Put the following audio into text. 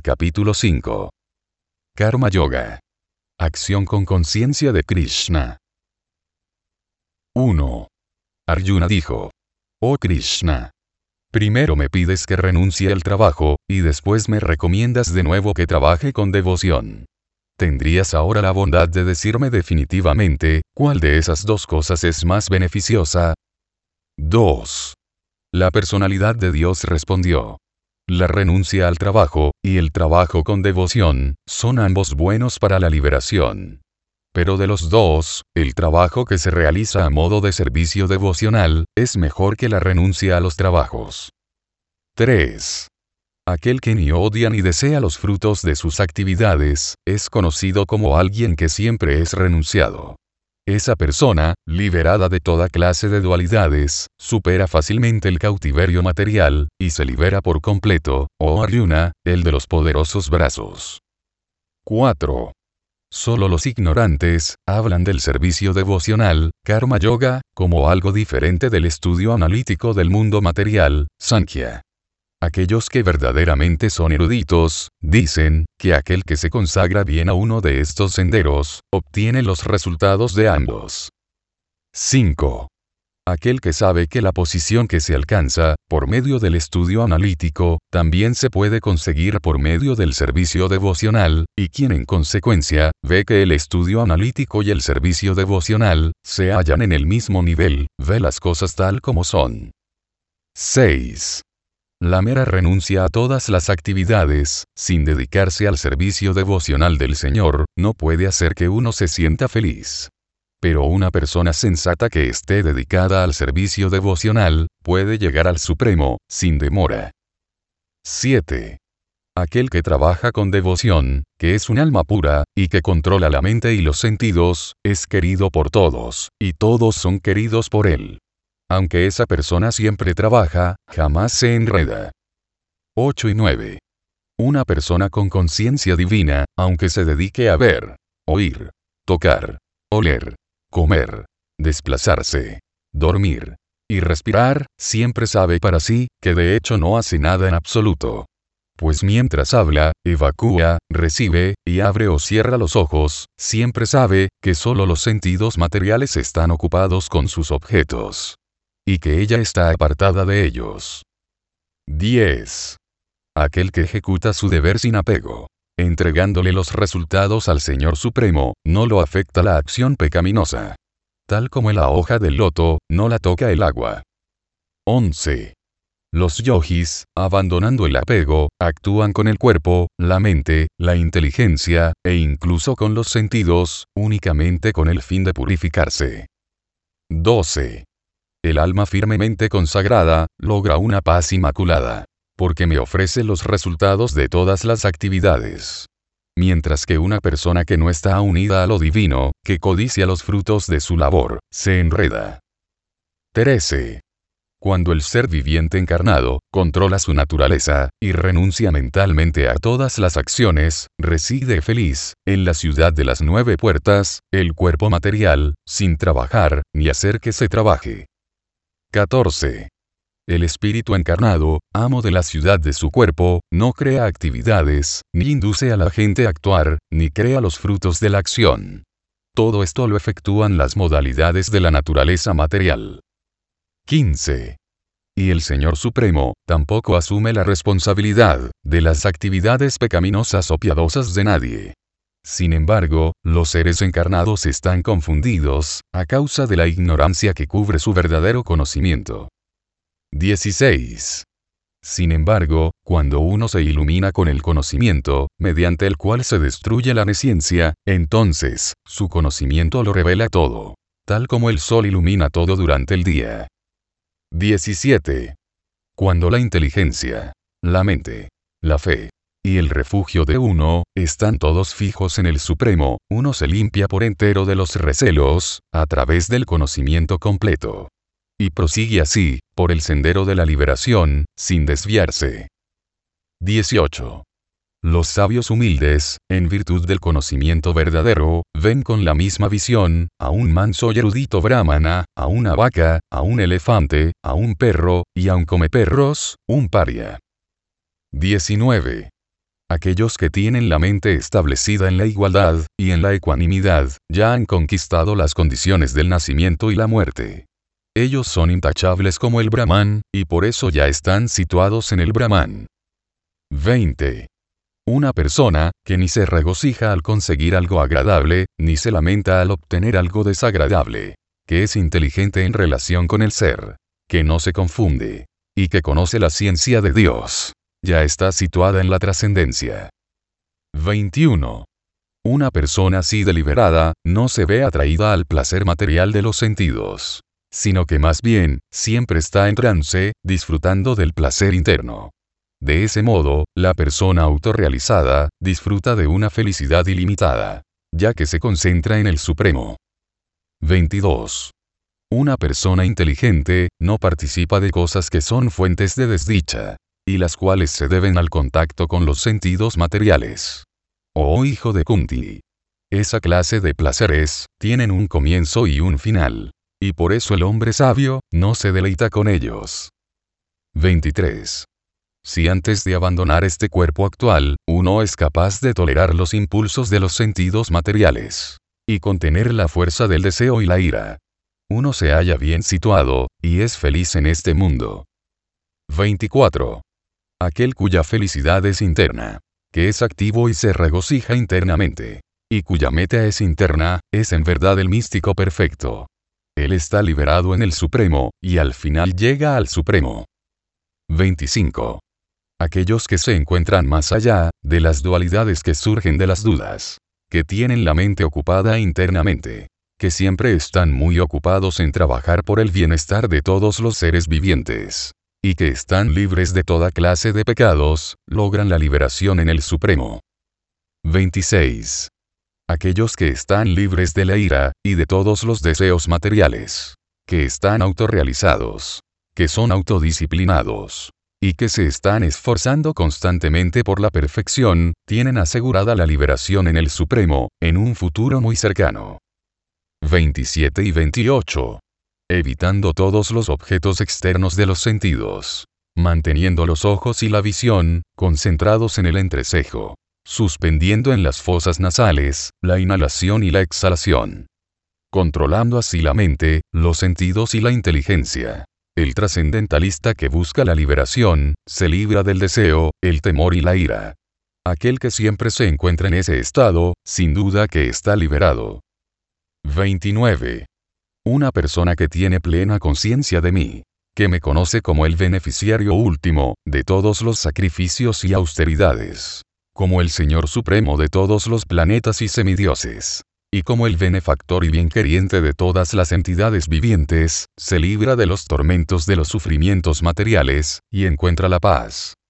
Capítulo 5. Karma Yoga. Acción con conciencia de Krishna. 1. Arjuna dijo: Oh Krishna, primero me pides que renuncie al trabajo, y después me recomiendas de nuevo que trabaje con devoción. ¿Tendrías ahora la bondad de decirme definitivamente, cuál de esas dos cosas es más beneficiosa? 2. La personalidad de Dios respondió: la renuncia al trabajo, y el trabajo con devoción, son ambos buenos para la liberación. Pero de los dos, el trabajo que se realiza a modo de servicio devocional, es mejor que la renuncia a los trabajos. 3. Aquel que ni odia ni desea los frutos de sus actividades, es conocido como alguien que siempre es renunciado. Esa persona, liberada de toda clase de dualidades, supera fácilmente el cautiverio material, y se libera por completo, oh Arjuna, el de los poderosos brazos. 4. Solo los ignorantes hablan del servicio devocional, Karma Yoga, como algo diferente del estudio analítico del mundo material, Sankhya. Aquellos que verdaderamente son eruditos, dicen, que aquel que se consagra bien a uno de estos senderos, obtiene los resultados de ambos. 5. Aquel que sabe que la posición que se alcanza, por medio del estudio analítico, también se puede conseguir por medio del servicio devocional, y quien en consecuencia, ve que el estudio analítico y el servicio devocional, se hallan en el mismo nivel, ve las cosas tal como son. 6. La mera renuncia a todas las actividades, sin dedicarse al servicio devocional del Señor, no puede hacer que uno se sienta feliz. Pero una persona sensata que esté dedicada al servicio devocional, puede llegar al Supremo, sin demora. 7. Aquel que trabaja con devoción, que es un alma pura, y que controla la mente y los sentidos, es querido por todos, y todos son queridos por él. Aunque esa persona siempre trabaja, jamás se enreda. 8 y 9. Una persona con conciencia divina, aunque se dedique a ver, oír, tocar, oler, comer, desplazarse, dormir y respirar, siempre sabe para sí, que de hecho no hace nada en absoluto. Pues mientras habla, evacúa, recibe, y abre o cierra los ojos, siempre sabe, que solo los sentidos materiales están ocupados con sus objetos. Y que ella está apartada de ellos. 10. Aquel que ejecuta su deber sin apego, entregándole los resultados al Señor Supremo, no lo afecta la acción pecaminosa. Tal como la hoja del loto, no la toca el agua. 11. Los yogis, abandonando el apego, actúan con el cuerpo, la mente, la inteligencia, e incluso con los sentidos, únicamente con el fin de purificarse. 12. El alma firmemente consagrada, logra una paz inmaculada, porque me ofrece los resultados de todas las actividades. Mientras que una persona que no está unida a lo divino, que codicia los frutos de su labor, se enreda. 13. Cuando el ser viviente encarnado, controla su naturaleza, y renuncia mentalmente a todas las acciones, reside feliz, en la ciudad de las 9 puertas, el cuerpo material, sin trabajar, ni hacer que se trabaje. 14. El espíritu encarnado, amo de la ciudad de su cuerpo, no crea actividades, ni induce a la gente a actuar, ni crea los frutos de la acción. Todo esto lo efectúan las modalidades de la naturaleza material. 15. Y el Señor Supremo, tampoco asume la responsabilidad, de las actividades pecaminosas o piadosas de nadie. Sin embargo, los seres encarnados están confundidos, a causa de la ignorancia que cubre su verdadero conocimiento. 16. Sin embargo, cuando uno se ilumina con el conocimiento, mediante el cual se destruye la nesciencia, entonces, su conocimiento lo revela todo, tal como el sol ilumina todo durante el día. 17. Cuando la inteligencia, la mente, la fe, y el refugio de uno, están todos fijos en el Supremo, uno se limpia por entero de los recelos, a través del conocimiento completo. Y prosigue así, por el sendero de la liberación, sin desviarse. 18. Los sabios humildes, en virtud del conocimiento verdadero, ven con la misma visión, a un manso y erudito brahmana, a una vaca, a un elefante, a un perro, y a un comeperros, un paria. 19. Aquellos que tienen la mente establecida en la igualdad, y en la ecuanimidad, ya han conquistado las condiciones del nacimiento y la muerte. Ellos son intachables como el Brahman, y por eso ya están situados en el Brahman. 20. Una persona, que ni se regocija al conseguir algo agradable, ni se lamenta al obtener algo desagradable, que es inteligente en relación con el ser, que no se confunde, y que conoce la ciencia de Dios, ya está situada en la trascendencia. 21. Una persona así deliberada, no se ve atraída al placer material de los sentidos, sino que más bien, siempre está en trance, disfrutando del placer interno. De ese modo, la persona autorrealizada, disfruta de una felicidad ilimitada, ya que se concentra en el Supremo. 22. Una persona inteligente, no participa de cosas que son fuentes de desdicha, y las cuales se deben al contacto con los sentidos materiales. Oh hijo de Kunti. Esa clase de placeres, tienen un comienzo y un final, y por eso el hombre sabio, no se deleita con ellos. 23. Si antes de abandonar este cuerpo actual, uno es capaz de tolerar los impulsos de los sentidos materiales, y contener la fuerza del deseo y la ira, uno se halla bien situado, y es feliz en este mundo. 24. Aquel cuya felicidad es interna, que es activo y se regocija internamente, y cuya meta es interna, es en verdad el místico perfecto. Él está liberado en el Supremo, y al final llega al Supremo. 25. Aquellos que se encuentran más allá, de las dualidades que surgen de las dudas, que tienen la mente ocupada internamente, que siempre están muy ocupados en trabajar por el bienestar de todos los seres vivientes, y que están libres de toda clase de pecados, logran la liberación en el Supremo. 26. Aquellos que están libres de la ira, y de todos los deseos materiales, que están autorrealizados, que son autodisciplinados, y que se están esforzando constantemente por la perfección, tienen asegurada la liberación en el Supremo, en un futuro muy cercano. 27 y 28. Evitando todos los objetos externos de los sentidos, manteniendo los ojos y la visión, concentrados en el entrecejo, suspendiendo en las fosas nasales, la inhalación y la exhalación. Controlando así la mente, los sentidos y la inteligencia. El trascendentalista que busca la liberación, se libra del deseo, el temor y la ira. Aquel que siempre se encuentra en ese estado, sin duda que está liberado. 29. Una persona que tiene plena conciencia de mí, que me conoce como el beneficiario último, de todos los sacrificios y austeridades, como el Señor Supremo de todos los planetas y semidioses, y como el benefactor y bienqueriente de todas las entidades vivientes, se libra de los tormentos de los sufrimientos materiales, y encuentra la paz,